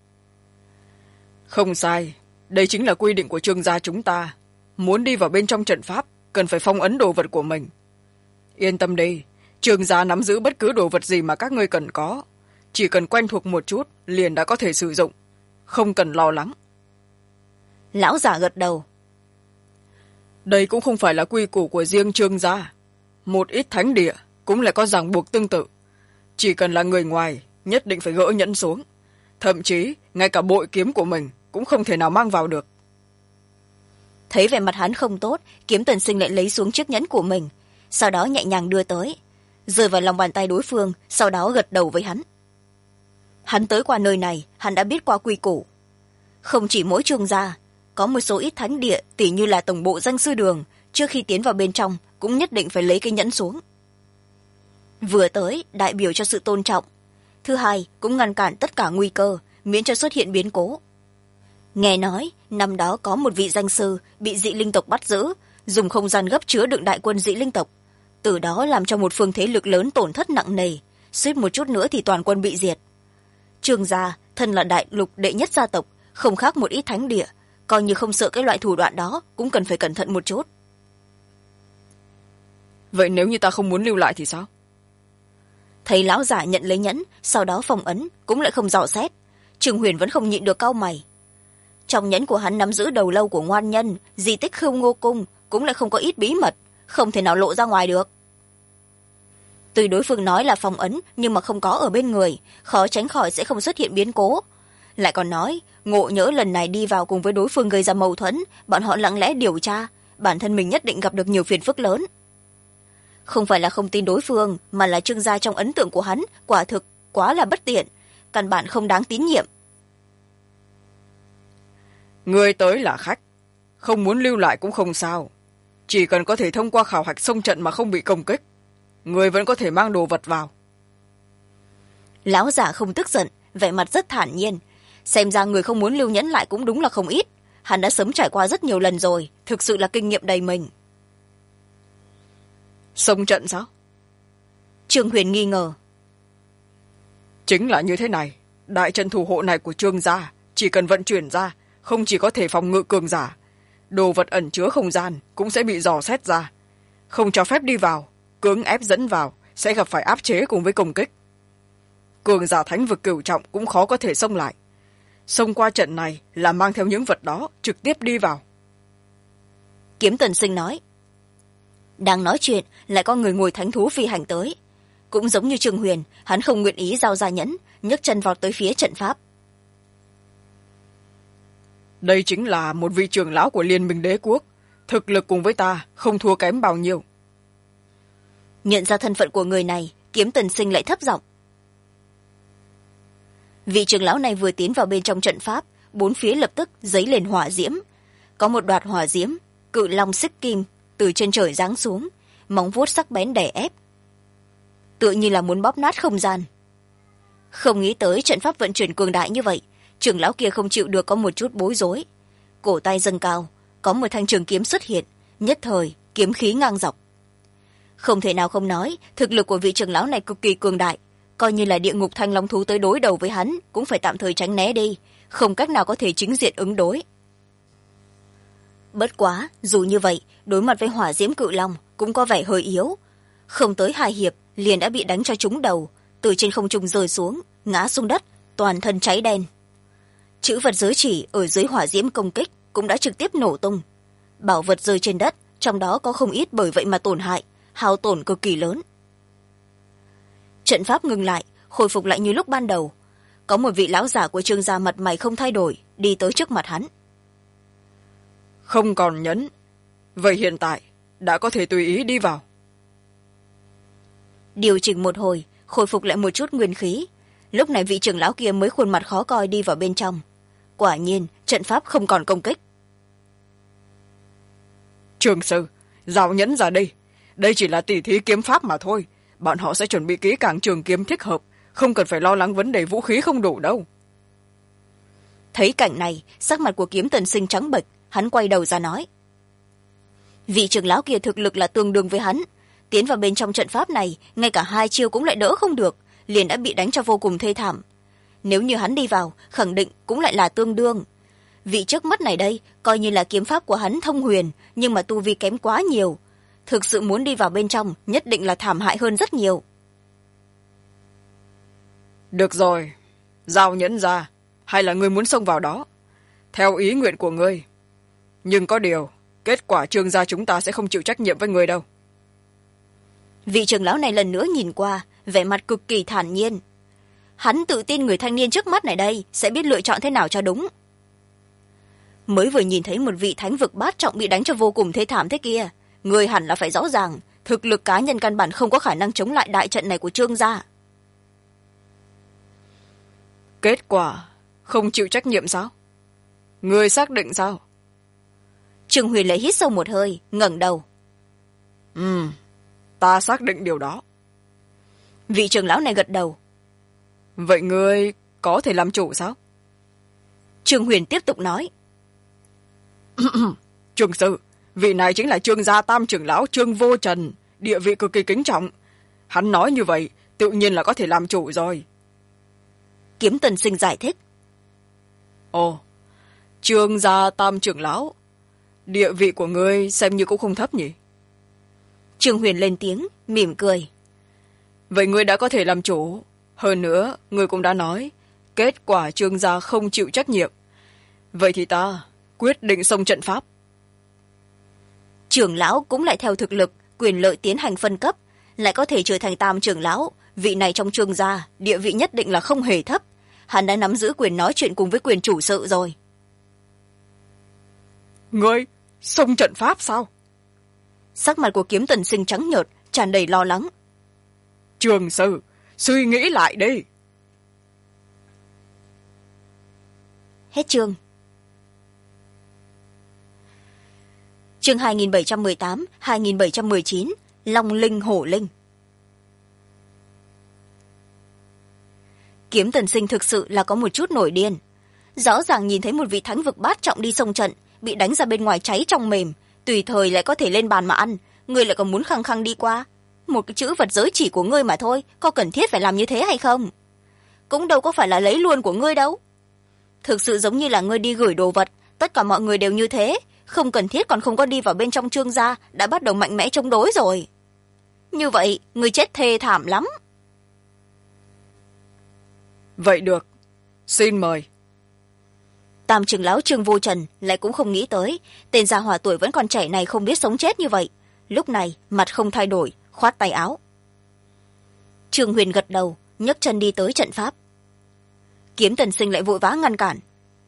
Không sai, đây chính là quy định của Trương gia chúng ta. Muốn đi vào bên trong trận pháp, cần phải phong ấn đồ vật của mình. Yên tâm đi, Trương gia nắm giữ bất cứ đồ vật gì mà các ngươi cần có. Chỉ cần quen thuộc một chút, liền đã có thể sử dụng. Không cần lo lắng. Lão giả gật đầu. Đây cũng không phải là quy củ của riêng Trương gia. Một ít thánh địa cũng lại có ràng buộc tương tự. Chỉ cần là người ngoài, nhất định phải gỡ nhẫn xuống. thậm chí ngay cả bội kiếm của mình cũng không thể nào mang vào được. Thấy vẻ mặt hắn không tốt, Kiếm Tần Sinh lại lấy xuống chiếc nhẫn của mình, sau đó nhẹ nhàng đưa tới, rơi vào lòng bàn tay đối phương, sau đó gật đầu với hắn. Hắn tới qua nơi này, hắn đã biết qua quy củ. Không chỉ mỗi Trương gia, có một số ít thánh địa tỉ như là tổng bộ danh sư đường, trước khi tiến vào bên trong cũng nhất định phải lấy cái nhẫn xuống. Vừa tới đại biểu cho sự tôn trọng, thứ hai cũng ngăn cản tất cả nguy cơ, miễn cho xuất hiện biến cố. Nghe nói năm đó có một vị danh sư bị dị linh tộc bắt giữ, dùng không gian gấp chứa đựng đại quân dị linh tộc, từ đó làm cho một phương thế lực lớn tổn thất nặng nề, suýt một chút nữa thì toàn quân bị diệt. Trương gia thân là đại lục đệ nhất gia tộc, không khác một ít thánh địa, coi như không sợ cái loại thủ đoạn đó cũng cần phải cẩn thận một chút. Vậy nếu như ta không muốn lưu lại thì sao? Thấy lão giả nhận lấy nhẫn, sau đó phong ấn, cũng lại không dò xét. Trương Huyền vẫn không nhịn được cau mày. Trong nhẫn của hắn nắm giữ đầu lâu của ngoan nhân, di tích Khương Ngô Cung, cũng lại không có ít bí mật, không thể nào lộ ra ngoài được. Tuy đối phương nói là phong ấn, nhưng mà không có ở bên người, khó tránh khỏi sẽ không xuất hiện biến cố. Lại còn nói, ngộ nhỡ lần này đi vào cùng với đối phương gây ra mâu thuẫn, bọn họ lặng lẽ điều tra, bản thân mình nhất định gặp được nhiều phiền phức lớn. Không phải là không tin đối phương, mà là Trương gia trong ấn tượng của hắn quả thực quá là bất tiện, căn bản không đáng tín nhiệm. Người tới là khách, không muốn lưu lại cũng không sao, chỉ cần có thể thông qua khảo hạch xông trận mà không bị công kích, người vẫn có thể mang đồ vật vào. Lão giả không tức giận, vẻ mặt rất thản nhiên, xem ra người không muốn lưu nhẫn lại cũng đúng là không ít, hắn đã sớm trải qua rất nhiều lần rồi, thực sự là kinh nghiệm đầy mình. Xông trận sao? Trương Huyền nghi ngờ. Chính là như thế này, đại trận thủ hộ này của Trương gia chỉ cần vận chuyển ra, không chỉ có thể phòng ngự cường giả, đồ vật ẩn chứa không gian cũng sẽ bị dò xét ra, không cho phép đi vào, cưỡng ép dẫn vào sẽ gặp phải áp chế cùng với công kích. Cường giả thánh vực cửu trọng cũng khó có thể xông lại, xông qua trận này là mang theo những vật đó trực tiếp đi vào. Kiếm Tần Sinh nói. Đang nói chuyện lại có người ngồi thánh thú phi hành tới, cũng giống như Trương Huyền, hắn không nguyện ý giao ra nhẫn, nhấc chân vọt tới phía trận pháp. Đây chính là một vị trưởng lão của Liên minh đế quốc, thực lực cùng với ta không thua kém bao nhiêu. Nhận ra thân phận của người này, Kiếm Tần Sinh lại thấp giọng. Vị trưởng lão này vừa tiến vào bên trong trận pháp, bốn phía lập tức dấy lên hỏa diễm, có một đoạt hỏa diễm cự long xích kim từ trên trời giáng xuống, móng vuốt sắc bén đè ép, tựa như là muốn bóp nát không gian. Không nghĩ tới trận pháp vận chuyển cường đại như vậy, trưởng lão kia không chịu được, có một chút bối rối, cổ tay dâng cao, có một thanh trường kiếm xuất hiện, nhất thời kiếm khí ngang dọc. Không thể nào không nói, thực lực của vị trưởng lão này cực kỳ cường đại, coi như là địa ngục thanh long thú tới đối đầu với hắn cũng phải tạm thời tránh né đi, không cách nào có thể chính diện ứng đối. Bất quá dù như vậy, đối mặt với hỏa diễm cự long cũng có vẻ hơi yếu, không tới 2 hiệp liền đã bị đánh cho trúng đầu, từ trên không trung rơi xuống, ngã xuống đất, toàn thân cháy đen. Chữ vật giới chỉ ở dưới hỏa diễm công kích cũng đã trực tiếp nổ tung, bảo vật rơi trên đất, trong đó có không ít bởi vậy mà tổn hại, hao tổn cực kỳ lớn. Trận pháp ngừng lại, khôi phục lại như lúc ban đầu, có một vị lão giả của Trương gia mặt mày không thay đổi đi tới trước mặt hắn. Không còn nhẫn, vậy hiện tại đã có thể tùy ý đi vào. Điều chỉnh một hồi, khôi phục lại một chút nguyên khí, lúc này vị trưởng lão kia mới khuôn mặt khó coi đi vào bên trong. Quả nhiên trận pháp không còn công kích. Trường sư, giao nhẫn ra đây, đây chỉ là tỉ thí kiếm pháp mà thôi, bọn họ sẽ chuẩn bị kỹ càng trường kiếm thích hợp, không cần phải lo lắng vấn đề vũ khí không đủ đâu. Thấy cảnh này, sắc mặt của Kiếm Tần Sinh trắng bệch, hắn quay đầu ra nói. Vị trưởng lão kia thực lực là tương đương với hắn, tiến vào bên trong trận pháp này, ngay cả 2 chiêu cũng lại đỡ không được, liền đã bị đánh cho vô cùng thê thảm. Nếu như hắn đi vào, khẳng định cũng lại là tương đương. Vị trước mắt này đây, coi như là kiếm pháp của hắn thông huyền, nhưng mà tu vi kém quá nhiều. Thực sự muốn đi vào bên trong, nhất định là thảm hại hơn rất nhiều. Được rồi, giao nhẫn ra, hay là ngươi muốn xông vào đó? Theo ý nguyện của ngươi. Nhưng có điều, kết quả Trương gia chúng ta sẽ không chịu trách nhiệm với ngươi đâu. Vị trưởng lão này lần nữa nhìn qua, vẻ mặt cực kỳ thản nhiên. hắn tự tin người thanh niên trước mắt này đây sẽ biết lựa chọn thế nào cho đúng. Mới vừa nhìn thấy một vị thánh vực bát trọng bị đánh cho vô cùng thê thảm thế kia, người hẳn là phải rõ ràng thực lực cá nhân căn bản không có khả năng chống lại đại trận này của Trương gia. Kết quả không chịu trách nhiệm sao? Người xác định sao? Trương Huyền lại hít sâu một hơi, ngẩng đầu. Ta xác định điều đó. Vị trưởng lão này gật đầu. Vậy ngươi có thể làm chủ sao? Trương Huyền tiếp tục nói. Trương sư, vị này chính là Trương gia tam trưởng lão Trương Vô Trần, địa vị cực kỳ kính trọng. Hắn nói như vậy tự nhiên là có thể làm chủ rồi. Kiếm Tần Sinh giải thích. Ồ, Trương gia tam trưởng lão, địa vị của ngươi xem như cũng không thấp nhỉ? Trương Huyền lên tiếng, mỉm cười. Vậy ngươi đã có thể làm chủ. Hơn nữa, ngươi cũng đã nói, kết quả Trương gia không chịu trách nhiệm. Vậy thì ta quyết định xông trận pháp. Trưởng lão cũng lại theo thực lực, quyền lợi tiến hành phân cấp, lại có thể trở thành tam trưởng lão. Vị này trong Trương gia, địa vị nhất định là không hề thấp. Hắn đã nắm giữ quyền nói chuyện cùng với quyền chủ sự rồi. Ngươi xông trận pháp sao? Sắc mặt của Kiếm Tần Sinh trắng nhợt, tràn đầy lo lắng. Trương sư, suy nghĩ lại đi. Hết chương. Chương 2718, 2719, Long Linh Hổ Linh. Kiếm Tần Sinh thực sự là có một chút nổi điên. Rõ ràng nhìn thấy một vị thánh vực bát trọng đi xông trận, bị đánh ra bên ngoài cháy trong mềm, tùy thời lại có thể lên bàn mà ăn, ngươi lại còn muốn khăng khăng đi qua. Một cái chữ vật giới chỉ của ngươi mà thôi, có cần thiết phải làm như thế hay không? Cũng đâu có phải là lấy luôn của ngươi đâu. Thực sự giống như là ngươi đi gửi đồ vật, tất cả mọi người đều như thế, không cần thiết còn không có đi vào bên trong Trương gia, đã bắt đầu mạnh mẽ chống đối rồi. Như vậy, ngươi chết thê thảm lắm. Vậy được, xin mời. Tam trưởng lão Trương Vô Trần lại cũng không nghĩ tới, tên gia hỏa tuổi vẫn còn trẻ này không biết sống chết như vậy. Lúc này, mặt không thay đổi, khoát tay áo. Trương Huyền gật đầu, nhấc chân đi tới trận pháp. Kiếm Tần Sinh lại vội vã ngăn cản.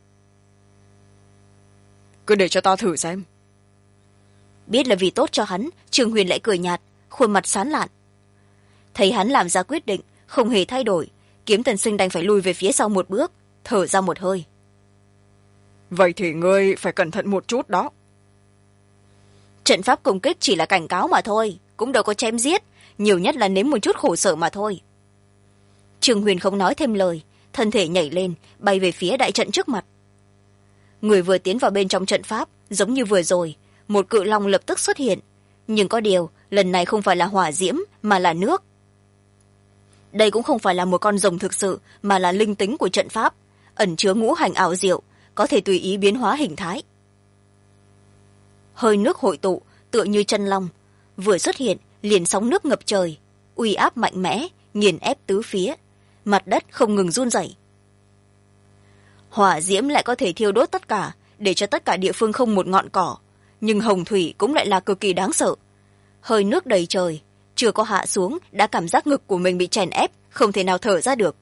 Cứ để cho ta thử xem. Biết là vì tốt cho hắn, Trương Huyền lại cười nhạt, khuôn mặt sán lạn. Thấy hắn làm ra quyết định, không hề thay đổi, Kiếm Tần Sinh đành phải lùi về phía sau một bước, thở ra một hơi. Vậy thì ngươi phải cẩn thận một chút đó. Trận pháp công kích chỉ là cảnh cáo mà thôi, cũng đâu có chém giết, nhiều nhất là nếm một chút khổ sở mà thôi. Trương Huyền không nói thêm lời, thân thể nhảy lên, bay về phía đại trận trước mặt. Người vừa tiến vào bên trong trận pháp, giống như vừa rồi, một cự long lập tức xuất hiện. Nhưng có điều, lần này không phải là hỏa diễm, mà là nước. Đây cũng không phải là một con rồng thực sự, mà là linh tính của trận pháp, ẩn chứa ngũ hành ảo diệu, có thể tùy ý biến hóa hình thái. Hơi nước hội tụ, tựa như chân long, vừa xuất hiện liền sóng nước ngập trời, uy áp mạnh mẽ, nghiền ép tứ phía, mặt đất không ngừng run rẩy. Hỏa diễm lại có thể thiêu đốt tất cả, để cho tất cả địa phương không một ngọn cỏ, nhưng hồng thủy cũng lại là cực kỳ đáng sợ. Hơi nước đầy trời, chưa có hạ xuống đã cảm giác ngực của mình bị chèn ép, không thể nào thở ra được.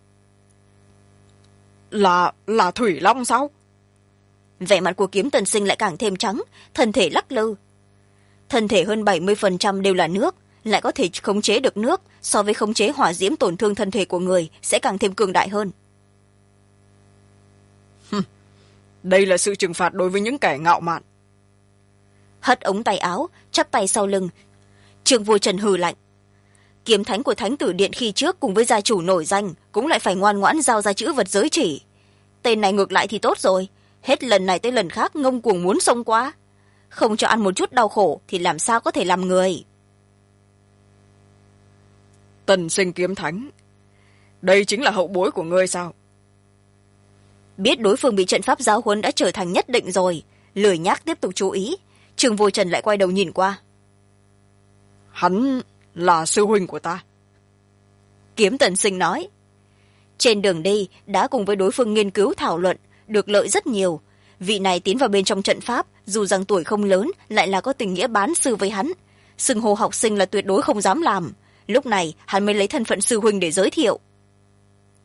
Là thủy long sao? Vẻ mặt của Kiếm Tần Sinh lại càng thêm trắng, thân thể lắc lư. Thân thể hơn 70% đều là nước, lại có thể khống chế được nước, so với khống chế hỏa diễm tổn thương thân thể của người sẽ càng thêm cường đại hơn. Đây là sự trừng phạt đối với những kẻ ngạo mạn. Hất ống tay áo, chắp tay sau lưng, Trương Vô Trần hừ lạnh. Kiếm thánh của Thánh Tử Điện khi trước cùng với gia chủ nổi danh cũng lại phải ngoan ngoãn giao ra chữ vật giới chỉ. Tên này ngược lại thì tốt rồi, hết lần này tới lần khác ngông cuồng muốn xông qua. Không cho ăn một chút đau khổ thì làm sao có thể làm người. Tần Sinh kiếm thánh, đây chính là hậu bối của ngươi sao? Biết đối phương bị trận pháp giáo huấn đã trở thành nhất định rồi, lười nhác tiếp tục chú ý. Trương Vô Trần lại quay đầu nhìn qua. Hắn là sư huynh của ta. Kiếm Tần Sinh nói. Trên đường đi đã cùng với đối phương nghiên cứu thảo luận, được lợi rất nhiều. Vị này tiến vào bên trong trận pháp, dù rằng tuổi không lớn, lại là có tình nghĩa bán sư với hắn. Xưng hô học sinh là tuyệt đối không dám làm. Lúc này hắn mới lấy thân phận sư huynh để giới thiệu.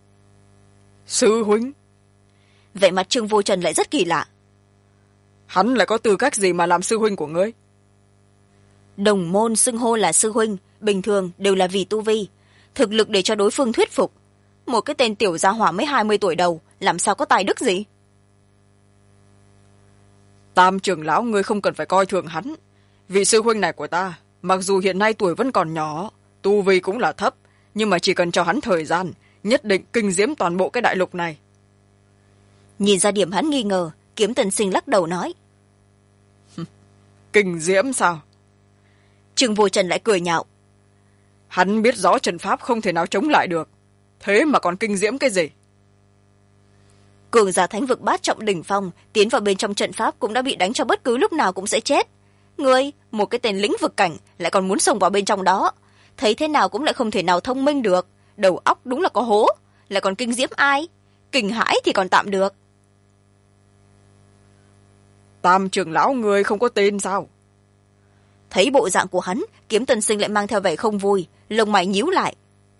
Sư huynh? Vẻ mặt Trương Vô Trần lại rất kỳ lạ. Hắn lại có tư cách gì mà làm sư huynh của ngươi? Đồng môn xưng hô là sư huynh bình thường đều là vì tu vi, thực lực để cho đối phương thuyết phục. Một cái tên tiểu gia hỏa mới 20 tuổi đầu làm sao có tài đức gì? Tam trưởng lão, ngươi không cần phải coi thường hắn. Vị sư huynh này của ta mặc dù hiện nay tuổi vẫn còn nhỏ, tu vi cũng là thấp, nhưng mà chỉ cần cho hắn thời gian, nhất định kinh diễm toàn bộ cái đại lục này. Nhìn ra điểm hắn nghi ngờ, Kiếm Tần Sinh lắc đầu nói. Kinh diễm sao? Trương Vô Trần lại cười nhạo. Hắn biết rõ trận pháp không thể nào chống lại được, thế mà còn kinh diễm cái gì? Cường giả thánh vực bát trọng đỉnh phong tiến vào bên trong trận pháp cũng đã bị đánh cho bất cứ lúc nào cũng sẽ chết. Ngươi, một cái tên lĩnh vực cảnh lại còn muốn xông vào bên trong đó, thấy thế nào cũng lại không thể nào thông minh được, đầu óc đúng là có hố, lại còn kinh diễm ai? Kinh hãi thì còn tạm được. Tam trưởng lão, ngươi không có tên sao? Thấy bộ dạng của hắn, Kiếm Tần Sinh lại mang theo vẻ không vui, lông mày nhíu lại.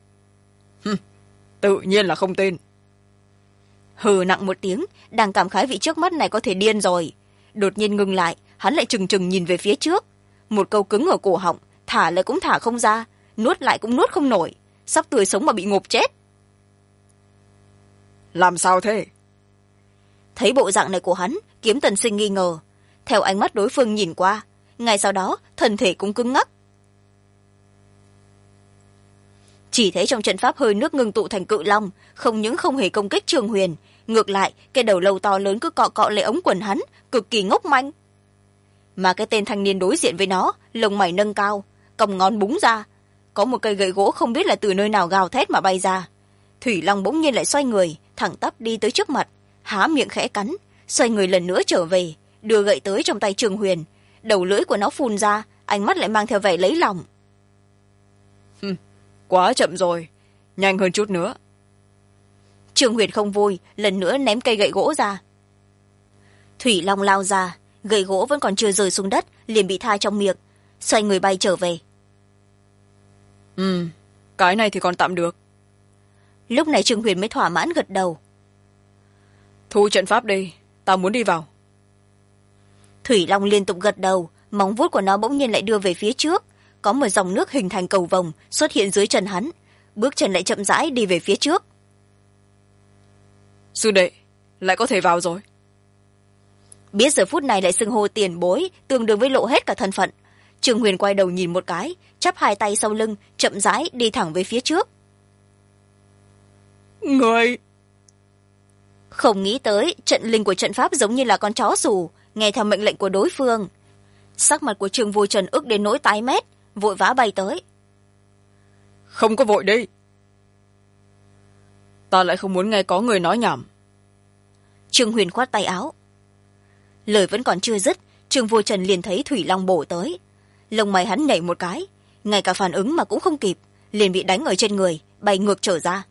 Tự nhiên là không tên. Hừ nặng một tiếng, đang cảm khái vị trước mắt này có thể điên rồi. Đột nhiên ngừng lại, hắn lại trừng trừng nhìn về phía trước. Một câu cứng ở cổ họng, thả lại cũng thả không ra, nuốt lại cũng nuốt không nổi, sắp tươi sống mà bị ngộp chết. Làm sao thế? Thấy bộ dạng này của hắn, Kiếm Tần Sinh nghi ngờ. Theo ánh mắt đối phương nhìn qua, ngay sau đó thân thể cũng cứng ngắc. Chỉ thấy trong trận pháp hơi nước ngưng tụ thành cự long, không những không hề công kích Trương Huyền, ngược lại cái đầu lâu to lớn cứ cọ cọ lấy ống quần hắn, cực kỳ ngốc manh. Mà cái tên thanh niên đối diện với nó, lông mày nâng cao, còng ngón búng ra, có một cây gậy gỗ không biết là từ nơi nào gào thét mà bay ra. Thủy Long bỗng nhiên lại xoay người, thẳng tắp đi tới trước mặt, há miệng khẽ cắn, xoay người lần nữa trở về, đưa gậy tới trong tay Trương Huyền. Đầu lưỡi của nó phun ra, ánh mắt lại mang theo vẻ lấy lòng. Quá chậm rồi, nhanh hơn chút nữa. Trương Huyền không vui, lần nữa ném cây gậy gỗ ra. Thủy Long lao ra, gậy gỗ vẫn còn chưa rơi xuống đất, liền bị tha trong miệng, xoay người bay trở về. Cái này thì còn tạm được. Lúc này Trương Huyền mới thỏa mãn gật đầu. Thu trận pháp đi, ta muốn đi vào. Thủy Long liên tục gật đầu, móng vuốt của nó bỗng nhiên lại đưa về phía trước, có một dòng nước hình thành cầu vồng xuất hiện dưới chân hắn, bước chân lại chậm rãi đi về phía trước. Sư đệ, lại có thể vào rồi. Biết giờ phút này lại xưng hô tiền bối, tương đương với lộ hết cả thân phận, Trương Huyền quay đầu nhìn một cái, chắp hai tay sau lưng, chậm rãi đi thẳng về phía trước. Người... Không nghĩ tới trận linh của trận pháp giống như là con chó xù, nghe theo mệnh lệnh của đối phương. Sắc mặt của Trương Vô Trần ức đến nỗi tái mét, vội vã bay tới. Không có vội đi. Ta lại không muốn nghe có người nói nhảm. Trương Huyền khoát tay áo. Lời vẫn còn chưa dứt, Trương Vô Trần liền thấy Thủy Long bổ tới. Lông mày hắn nhảy một cái, ngay cả phản ứng mà cũng không kịp, liền bị đánh ở trên người, bay ngược trở ra.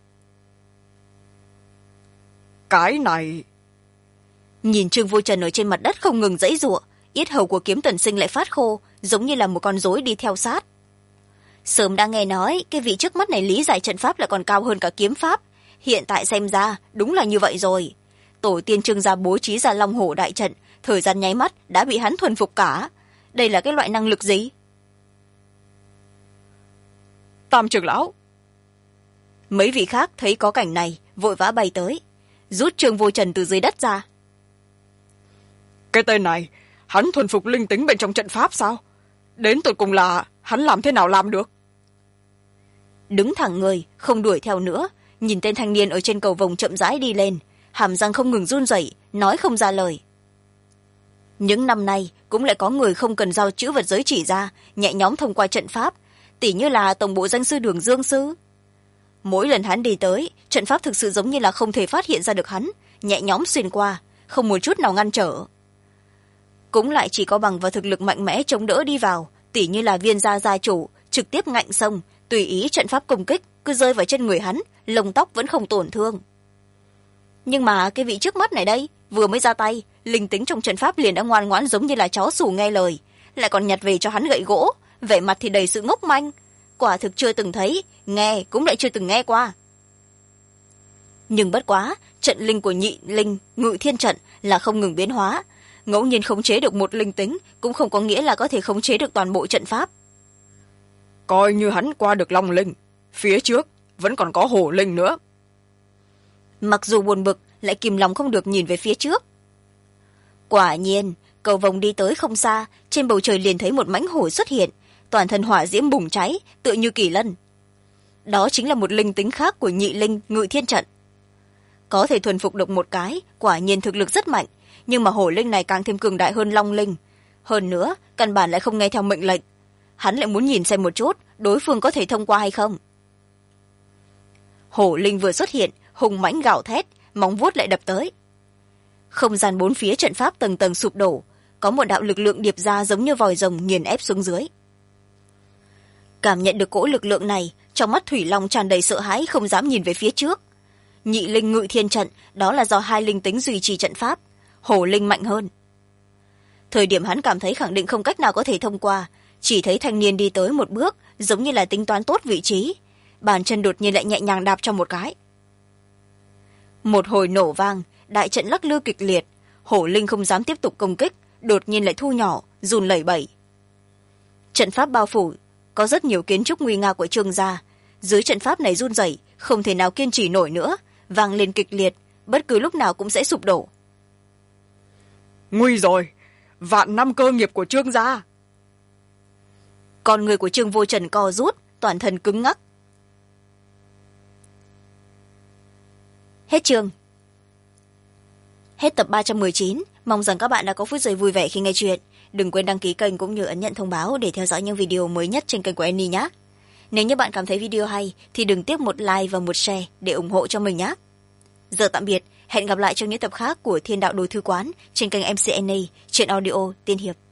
Cái này... Nhìn Trương Vô Trần ở trên mặt đất không ngừng giãy giụa, yết hầu của Kiếm Tần Sinh lại phát khô, giống như là một con rối đi theo sát. Sớm đã nghe nói cái vị trước mắt này lý giải trận pháp lại còn cao hơn cả kiếm pháp, hiện tại xem ra đúng là như vậy rồi. Tổ tiên Trương gia bố trí ra Long Hổ đại trận, thời gian nháy mắt đã bị hắn thuần phục cả. Đây là cái loại năng lực gì? Tam trưởng lão. Mấy vị khác thấy có cảnh này, vội vã bay tới, rút Trương Vô Trần từ dưới đất ra. Cái tên này, hắn thuần phục linh tính bên trong trận pháp sao? Đến tột cùng là hắn làm thế nào làm được? Đứng thẳng người, không đuổi theo nữa, nhìn tên thanh niên ở trên cầu vồng chậm rãi đi lên, hàm răng không ngừng run rẩy, nói không ra lời. Những năm nay cũng lại có người không cần giao chữ vật giới chỉ ra, nhẹ nhõm thông qua trận pháp, tỉ như là tổng bộ danh sư Đường Dương Sư. Mỗi lần hắn đi tới, trận pháp thực sự giống như là không thể phát hiện ra được hắn, nhẹ nhõm xuyên qua, không một chút nào ngăn trở. Cũng lại chỉ có bằng vào thực lực mạnh mẽ chống đỡ đi vào, tỉ như là Viên gia gia chủ trực tiếp ngạnh xông, tùy ý trận pháp công kích cứ rơi vào chân người hắn, lông tóc vẫn không tổn thương. Nhưng mà cái vị trước mắt này đây, vừa mới ra tay, linh tính trong trận pháp liền đã ngoan ngoãn giống như là chó sủ nghe lời, lại còn nhặt về cho hắn gậy gỗ, vẻ mặt thì đầy sự ngốc manh, quả thực chưa từng thấy, nghe cũng lại chưa từng nghe qua. nhưng bất quá trận linh của nhị linh ngự thiên trận là không ngừng biến hóa, ngẫu nhiên khống chế được một linh tính cũng không có nghĩa là có thể khống chế được toàn bộ trận pháp. Coi như hắn qua được long linh, phía trước vẫn còn có hổ linh nữa. Mặc dù buồn bực, lại kìm lòng không được nhìn về phía trước. Quả nhiên, cầu vồng đi tới không xa, trên bầu trời liền thấy một mãnh hổ xuất hiện, toàn thân hỏa diễm bùng cháy, tựa như kỳ lân. Đó chính là một linh tính khác của nhị linh ngự thiên trận. Có thể thuần phục được một cái, quả nhiên thực lực rất mạnh, nhưng mà hổ linh này càng thêm cường đại hơn long linh. Hơn nữa, căn bản lại không nghe theo mệnh lệnh. Hắn lại muốn nhìn xem một chút, đối phương có thể thông qua hay không. Hổ linh vừa xuất hiện, hùng mãnh gào thét, móng vuốt lại đập tới. Không gian bốn phía trận pháp tầng tầng sụp đổ, có một đạo lực lượng điệp ra giống như vòi rồng nghiền ép xuống dưới. Cảm nhận được cỗ lực lượng này, trong mắt Thủy Long tràn đầy sợ hãi, không dám nhìn về phía trước. Nhị linh ngự thiên trận, đó là do hai linh tính duy trì trận pháp, hổ linh mạnh hơn. Thời điểm hắn cảm thấy khẳng định không cách nào có thể thông qua, chỉ thấy thanh niên đi tới một bước, giống như là tính toán tốt vị trí, bàn chân đột nhiên lại nhẹ nhàng đạp cho một cái. Một hồi nổ vang, đại trận lắc lư kịch liệt, hổ linh không dám tiếp tục công kích, đột nhiên lại thu nhỏ, run lẩy bẩy. Trận pháp bao phủ, có rất nhiều kiến trúc nguy nga của Trương gia, dưới trận pháp này run rẩy, không thể nào kiên trì nổi nữa, vang lên kịch liệt, bất cứ lúc nào cũng sẽ sụp đổ. Nguy rồi, vạn năm cơ nghiệp của Trương gia. Con người của Trương Vô Trần co rút, toàn thân cứng ngắc. Hết chương. Hết tập 319, mong rằng các bạn đã có phút giây vui vẻ khi nghe chuyện. Đừng quên đăng ký kênh cũng như ấn nhận thông báo để theo dõi những video mới nhất trên kênh của Annie nhé. Nếu như bạn cảm thấy video hay thì đừng tiếc một like và một share để ủng hộ cho mình nhé. Giờ tạm biệt, hẹn gặp lại trong những tập khác của Thiên Đạo Đồ Thư Quán trên kênh MC Annie, truyện audio tiên hiệp.